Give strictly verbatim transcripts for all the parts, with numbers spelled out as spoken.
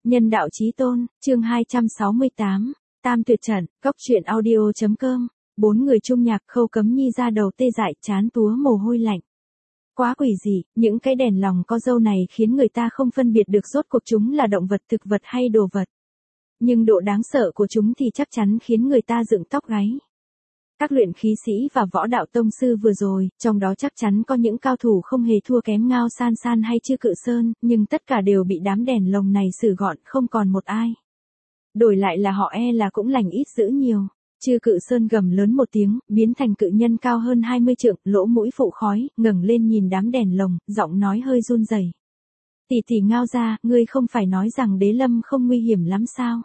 Nhân đạo chí tôn, chương hai trăm sáu mươi tám, Tam tuyệt trận, cốc truyện audio.com, bốn người chung nhạc Khâu Cấm Nhi ra đầu tê dại chán túa mồ hôi lạnh. Quá quỷ dị, những cái đèn lòng có râu này khiến người ta không phân biệt được rốt cuộc chúng là động vật thực vật hay đồ vật. Nhưng độ đáng sợ của chúng thì chắc chắn khiến người ta dựng tóc gáy. Các luyện khí sĩ và võ đạo tông sư vừa rồi, trong đó chắc chắn có những cao thủ không hề thua kém Ngao San San hay Chư Cự Sơn, nhưng tất cả đều bị đám đèn lồng này xử gọn không còn một ai. Đổi lại là họ e là cũng lành ít dữ nhiều. Chư Cự Sơn gầm lớn một tiếng, biến thành cự nhân cao hơn hai mươi trượng, lỗ mũi phụ khói, ngẩng lên nhìn đám đèn lồng, giọng nói hơi run rẩy. Tỷ tỷ Ngao gia, ngươi không phải nói rằng đế lâm không nguy hiểm lắm sao?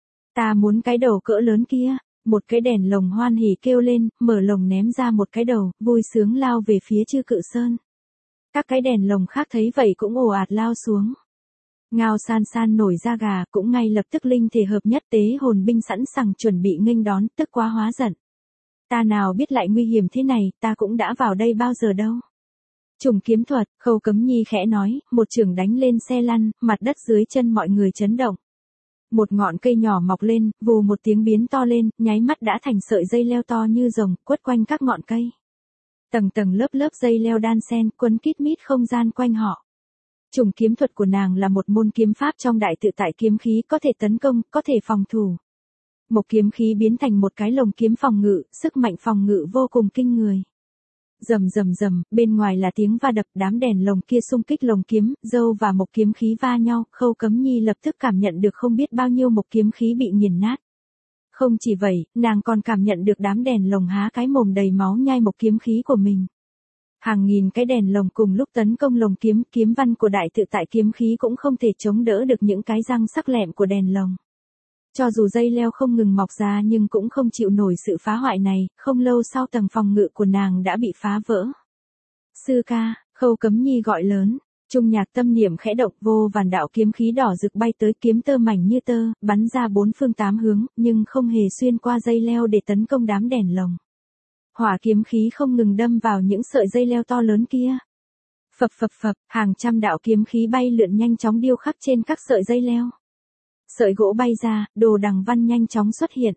Ta muốn cái đầu cỡ lớn kia. Một cái đèn lồng hoan hỉ kêu lên, mở lồng ném ra một cái đầu, vui sướng lao về phía Chư Cự Sơn. Các cái đèn lồng khác thấy vậy cũng ồ ạt lao xuống. Ngao San San nổi da gà, cũng ngay lập tức linh thể hợp nhất tế hồn binh sẵn sàng chuẩn bị nghênh đón, tức quá hóa giận. Ta nào biết lại nguy hiểm thế này, ta cũng đã vào đây bao giờ đâu. Trùng kiếm thuật, Khâu Cấm Nhi khẽ nói, một chưởng đánh lên xe lăn, mặt đất dưới chân mọi người chấn động. Một ngọn cây nhỏ mọc lên, vù một tiếng biến to lên, nháy mắt đã thành sợi dây leo to như rồng, quất quanh các ngọn cây. Tầng tầng lớp lớp dây leo đan xen, quấn kít mít không gian quanh họ. Trùng kiếm thuật của nàng là một môn kiếm pháp trong đại tự tại kiếm khí, có thể tấn công, có thể phòng thủ. Một kiếm khí biến thành một cái lồng kiếm phòng ngự, sức mạnh phòng ngự vô cùng kinh người. Rầm rầm rầm, bên ngoài là tiếng va đập, đám đèn lồng kia xung kích lồng kiếm, dâu và một kiếm khí va nhau, Khâu Cấm Nhi lập tức cảm nhận được không biết bao nhiêu một kiếm khí bị nghiền nát. Không chỉ vậy, nàng còn cảm nhận được đám đèn lồng há cái mồm đầy máu nhai một kiếm khí của mình. Hàng nghìn cái đèn lồng cùng lúc tấn công lồng kiếm, kiếm văn của đại tự tại kiếm khí cũng không thể chống đỡ được những cái răng sắc lẹm của đèn lồng. Cho dù dây leo không ngừng mọc ra nhưng cũng không chịu nổi sự phá hoại này, không lâu sau tầng phòng ngự của nàng đã bị phá vỡ. Sư ca, Khâu Cấm Nhi gọi lớn, trung nhạc tâm niệm khẽ động, vô vàn đạo kiếm khí đỏ rực bay tới, kiếm tơ mảnh như tơ, bắn ra bốn phương tám hướng, nhưng không hề xuyên qua dây leo để tấn công đám đèn lồng. Hỏa kiếm khí không ngừng đâm vào những sợi dây leo to lớn kia. Phập phập phập, hàng trăm đạo kiếm khí bay lượn nhanh chóng điêu khắc trên các sợi dây leo. Sợi gỗ bay ra, đồ đằng văn nhanh chóng xuất hiện.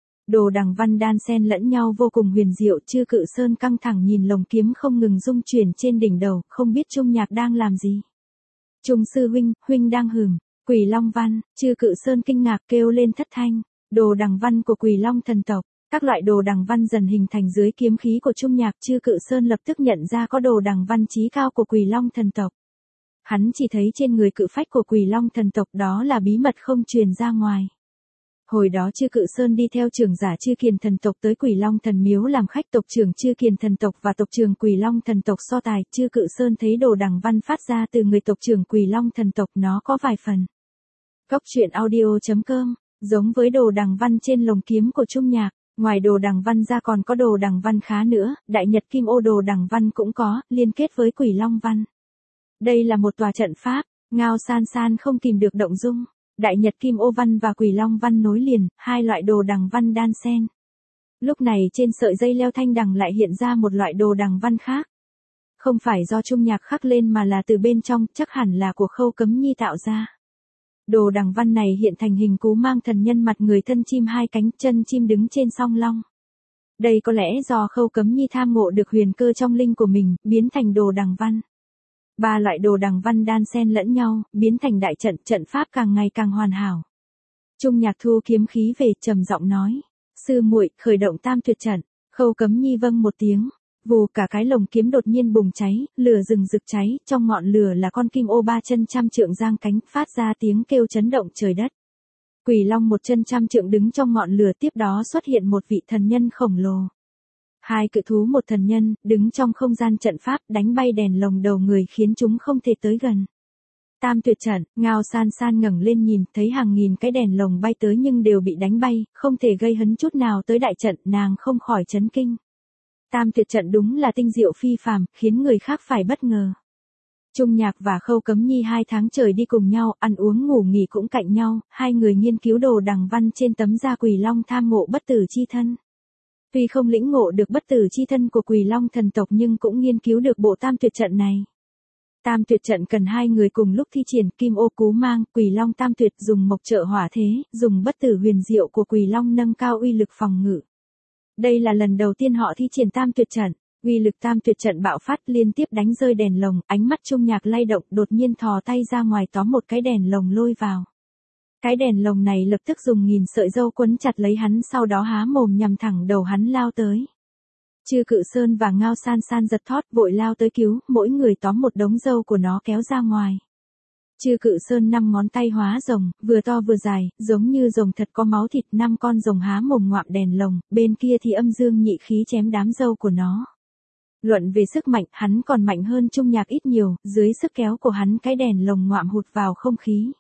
Đồ đằng văn đan xen lẫn nhau vô cùng huyền diệu, Chư Cự Sơn căng thẳng nhìn lồng kiếm không ngừng rung chuyển trên đỉnh đầu, không biết Trung Nhạc đang làm gì. Trung sư huynh, huynh đang hửm, Quỷ Long văn, Chư Cự Sơn kinh ngạc kêu lên thất thanh, đồ đằng văn của Quỷ Long thần tộc. Các loại đồ đằng văn dần hình thành dưới kiếm khí của Trung Nhạc, Chư Cự Sơn lập tức nhận ra có đồ đằng văn chí cao của Quỷ Long thần tộc. Hắn chỉ thấy trên người cự phách của Quỷ Long thần tộc, đó là bí mật không truyền ra ngoài. Hồi đó Chư Cự Sơn đi theo trưởng giả Chư Kiền thần tộc tới Quỷ Long thần miếu làm khách, tộc trưởng Chư Kiền thần tộc và tộc trưởng Quỷ Long thần tộc so tài, Chư Cự Sơn thấy đồ đằng văn phát ra từ người tộc trưởng Quỷ Long thần tộc nó có vài phần. Cốc truyện audio.com, giống với đồ đằng văn trên lồng kiếm của Trung Nhạc. Ngoài đồ đằng văn ra còn có đồ đằng văn khá nữa, Đại Nhật Kim Ô đồ đằng văn cũng có, liên kết với Quỷ Long văn. Đây là một tòa trận pháp, Ngao San San không kìm được động dung. Đại Nhật Kim Ô văn và Quỷ Long văn nối liền, hai loại đồ đằng văn đan xen. Lúc này trên sợi dây leo thanh đằng lại hiện ra một loại đồ đằng văn khác. Không phải do Trung Nhạc khắc lên mà là từ bên trong, chắc hẳn là của Khâu Cấm Nhi tạo ra. Đồ đằng văn này hiện thành hình cú mang thần nhân mặt người, thân chim hai cánh, chân chim đứng trên song long. Đây có lẽ do Khâu Cấm Nhi tham ngộ được huyền cơ trong linh của mình, biến thành đồ đằng văn. Ba loại đồ đằng văn đan xen lẫn nhau, biến thành đại trận, trận pháp càng ngày càng hoàn hảo. Trung Nhạc thu kiếm khí về, trầm giọng nói, sư muội, khởi động tam tuyệt trận. Khâu Cấm Nhi vâng một tiếng, vù, cả cái lồng kiếm đột nhiên bùng cháy, lửa rừng rực cháy, trong ngọn lửa là con kim ô ba chân trăm trượng giang cánh, phát ra tiếng kêu chấn động trời đất. Quỷ Long một chân trăm trượng đứng trong ngọn lửa, tiếp đó xuất hiện một vị thần nhân khổng lồ. Hai cự thú một thần nhân, đứng trong không gian trận pháp, đánh bay đèn lồng đầu người khiến chúng không thể tới gần. Tam tuyệt trận, Ngao San San ngẩng lên nhìn, thấy hàng nghìn cái đèn lồng bay tới nhưng đều bị đánh bay, không thể gây hấn chút nào tới đại trận, nàng không khỏi chấn kinh. Tam tuyệt trận đúng là tinh diệu phi phàm, khiến người khác phải bất ngờ. Trung Nhạc và Khâu Cấm Nhi hai tháng trời đi cùng nhau, ăn uống ngủ nghỉ cũng cạnh nhau, hai người nghiên cứu đồ đằng văn trên tấm da Quỷ Long tham ngộ bất tử chi thân. Tuy không lĩnh ngộ được bất tử chi thân của Quỷ Long thần tộc nhưng cũng nghiên cứu được bộ tam tuyệt trận này. Tam tuyệt trận cần hai người cùng lúc thi triển, kim ô cú mang, Quỷ Long tam tuyệt dùng mộc trợ hỏa thế, dùng bất tử huyền diệu của Quỷ Long nâng cao uy lực phòng ngự. Đây là lần đầu tiên họ thi triển tam tuyệt trận, uy lực tam tuyệt trận bạo phát liên tiếp đánh rơi đèn lồng, ánh mắt Trung Nhạc lay động, đột nhiên thò tay ra ngoài tóm một cái đèn lồng lôi vào. Cái đèn lồng này lập tức dùng nghìn sợi râu quấn chặt lấy hắn, sau đó há mồm nhằm thẳng đầu hắn lao tới. Chư Cự Sơn và Ngao San San giật thót vội lao tới cứu, mỗi người tóm một đống râu của nó kéo ra ngoài. Chư Cự Sơn năm ngón tay hóa rồng, vừa to vừa dài, giống như rồng thật có máu thịt, năm con rồng há mồm ngoạm đèn lồng, bên kia thì âm dương nhị khí chém đám râu của nó. Luận về sức mạnh, hắn còn mạnh hơn Trung Nhạc ít nhiều, dưới sức kéo của hắn cái đèn lồng ngoạm hụt vào không khí.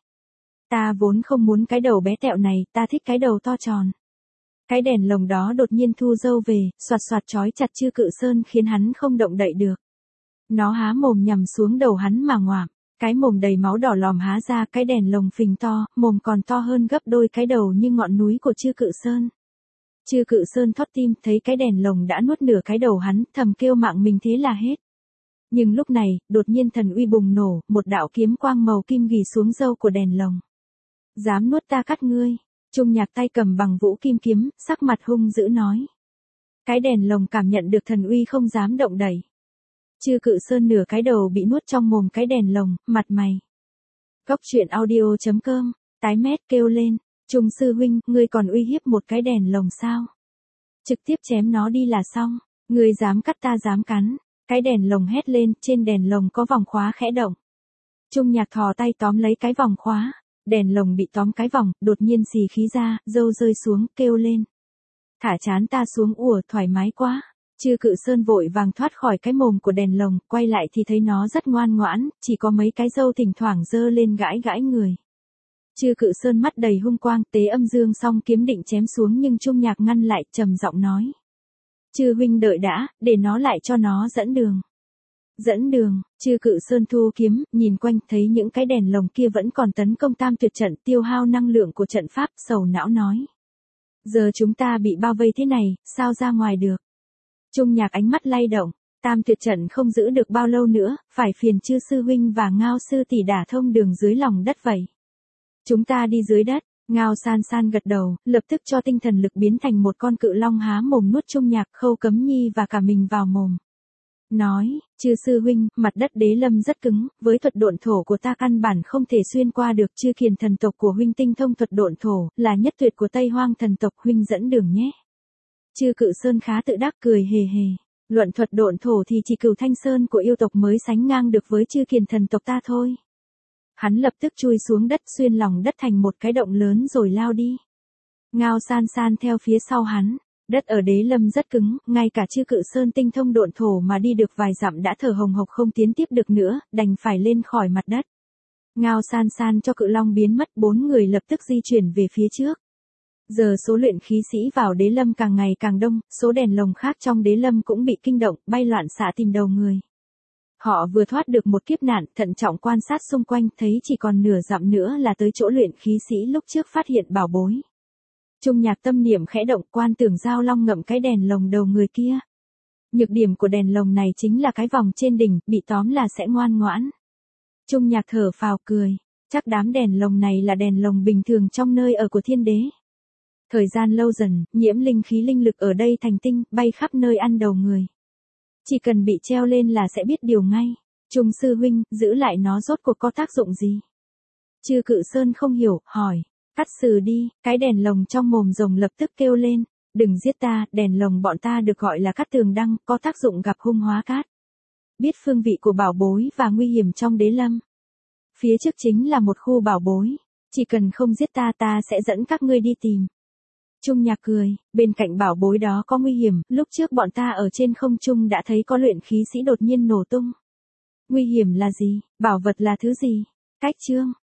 Ta vốn không muốn cái đầu bé tẹo này, ta thích cái đầu to tròn. Cái đèn lồng đó đột nhiên thu râu về, xoạt xoạt trói chặt Chư Cự Sơn khiến hắn không động đậy được. Nó há mồm nhằm xuống đầu hắn mà ngoạm, cái mồm đầy máu đỏ lòm há ra, cái đèn lồng phình to, mồm còn to hơn gấp đôi cái đầu như ngọn núi của Chư Cự Sơn. Chư Cự Sơn thót tim, thấy cái đèn lồng đã nuốt nửa cái đầu hắn, thầm kêu mạng mình thế là hết. Nhưng lúc này, đột nhiên thần uy bùng nổ, một đạo kiếm quang màu kim ghì xuống râu của đèn lồng. Dám nuốt ta cắt ngươi. Trung Nhạc tay cầm bằng vũ kim kiếm, sắc mặt hung dữ nói. Cái đèn lồng cảm nhận được thần uy không dám động đậy. Chư Cự Sơn nửa cái đầu bị nuốt trong mồm cái đèn lồng, mặt mày. Góc truyện audio chấm com, tái mét kêu lên, Trung sư huynh, ngươi còn uy hiếp một cái đèn lồng sao? Trực tiếp chém nó đi là xong, ngươi dám cắt ta dám cắn. Cái đèn lồng hét lên, trên đèn lồng có vòng khóa khẽ động. Trung Nhạc thò tay tóm lấy cái vòng khóa. Đèn lồng bị tóm cái vòng, đột nhiên xì khí ra, râu rơi xuống, kêu lên. Thả chán ta xuống, ủa thoải mái quá. Chư Cự Sơn vội vàng thoát khỏi cái mồm của đèn lồng, quay lại thì thấy nó rất ngoan ngoãn, chỉ có mấy cái râu thỉnh thoảng giơ lên gãi gãi người. Chư Cự Sơn mắt đầy hung quang, tế âm dương song kiếm định chém xuống nhưng Trung Nhạc ngăn lại, trầm giọng nói. Chư huynh đợi đã, để nó lại cho nó dẫn đường. Dẫn đường, Chư Cự Sơn thu kiếm, nhìn quanh thấy những cái đèn lồng kia vẫn còn tấn công tam tuyệt trận, tiêu hao năng lượng của trận pháp, sầu não nói. Giờ chúng ta bị bao vây thế này, sao ra ngoài được? Trung Nhạc ánh mắt lay động, tam tuyệt trận không giữ được bao lâu nữa, phải phiền Chư sư huynh và Ngao sư tỷ đả thông đường dưới lòng đất vậy. Chúng ta đi dưới đất. Ngao San San gật đầu, lập tức cho tinh thần lực biến thành một con cự long há mồm nuốt Trung Nhạc, Khâu Cấm Nhi và cả mình vào mồm. Nói, Chư sư huynh, mặt đất đế lâm rất cứng, với thuật độn thổ của ta căn bản không thể xuyên qua được. Chư Kiền thần tộc của huynh tinh thông thuật độn thổ, là nhất tuyệt của Tây Hoang thần tộc, huynh dẫn đường nhé. Chư Cự Sơn khá tự đắc cười hề hề. Luận thuật độn thổ thì chỉ Cửu Thanh Sơn của yêu tộc mới sánh ngang được với Chư Kiền thần tộc ta thôi. Hắn lập tức chui xuống đất, xuyên lòng đất thành một cái động lớn rồi lao đi. Ngao San San theo phía sau hắn. Đất ở đế lâm rất cứng, ngay cả Chư Cự Sơn tinh thông độn thổ mà đi được vài dặm đã thở hồng hộc không tiến tiếp được nữa, đành phải lên khỏi mặt đất. Ngao San San cho cự long biến mất, bốn người lập tức di chuyển về phía trước. Giờ số luyện khí sĩ vào đế lâm càng ngày càng đông, số đèn lồng khác trong đế lâm cũng bị kinh động, bay loạn xạ tìm đầu người. Họ vừa thoát được một kiếp nạn, thận trọng quan sát xung quanh, thấy chỉ còn nửa dặm nữa là tới chỗ luyện khí sĩ lúc trước phát hiện bảo bối. Trung Nhạc tâm niệm khẽ động, quan tưởng Giao Long ngậm cái đèn lồng đầu người kia. Nhược điểm của đèn lồng này chính là cái vòng trên đỉnh, bị tóm là sẽ ngoan ngoãn. Trung Nhạc thở phào cười, chắc đám đèn lồng này là đèn lồng bình thường trong nơi ở của thiên đế. Thời gian lâu dần, nhiễm linh khí linh lực ở đây thành tinh, bay khắp nơi ăn đầu người. Chỉ cần bị treo lên là sẽ biết điều ngay. Trung sư huynh, giữ lại nó rốt cuộc có tác dụng gì? Chư Cự Sơn không hiểu, hỏi. Cắt xử đi, cái đèn lồng trong mồm rồng lập tức kêu lên. Đừng giết ta, đèn lồng bọn ta được gọi là cắt tường đăng, có tác dụng gặp hung hóa cát. Biết phương vị của bảo bối và nguy hiểm trong đế lâm. Phía trước chính là một khu bảo bối. Chỉ cần không giết ta ta sẽ dẫn các ngươi đi tìm. Trung Nhạc cười, bên cạnh bảo bối đó có nguy hiểm, lúc trước bọn ta ở trên không trung đã thấy có luyện khí sĩ đột nhiên nổ tung. Nguy hiểm là gì, bảo vật là thứ gì? Cách chương.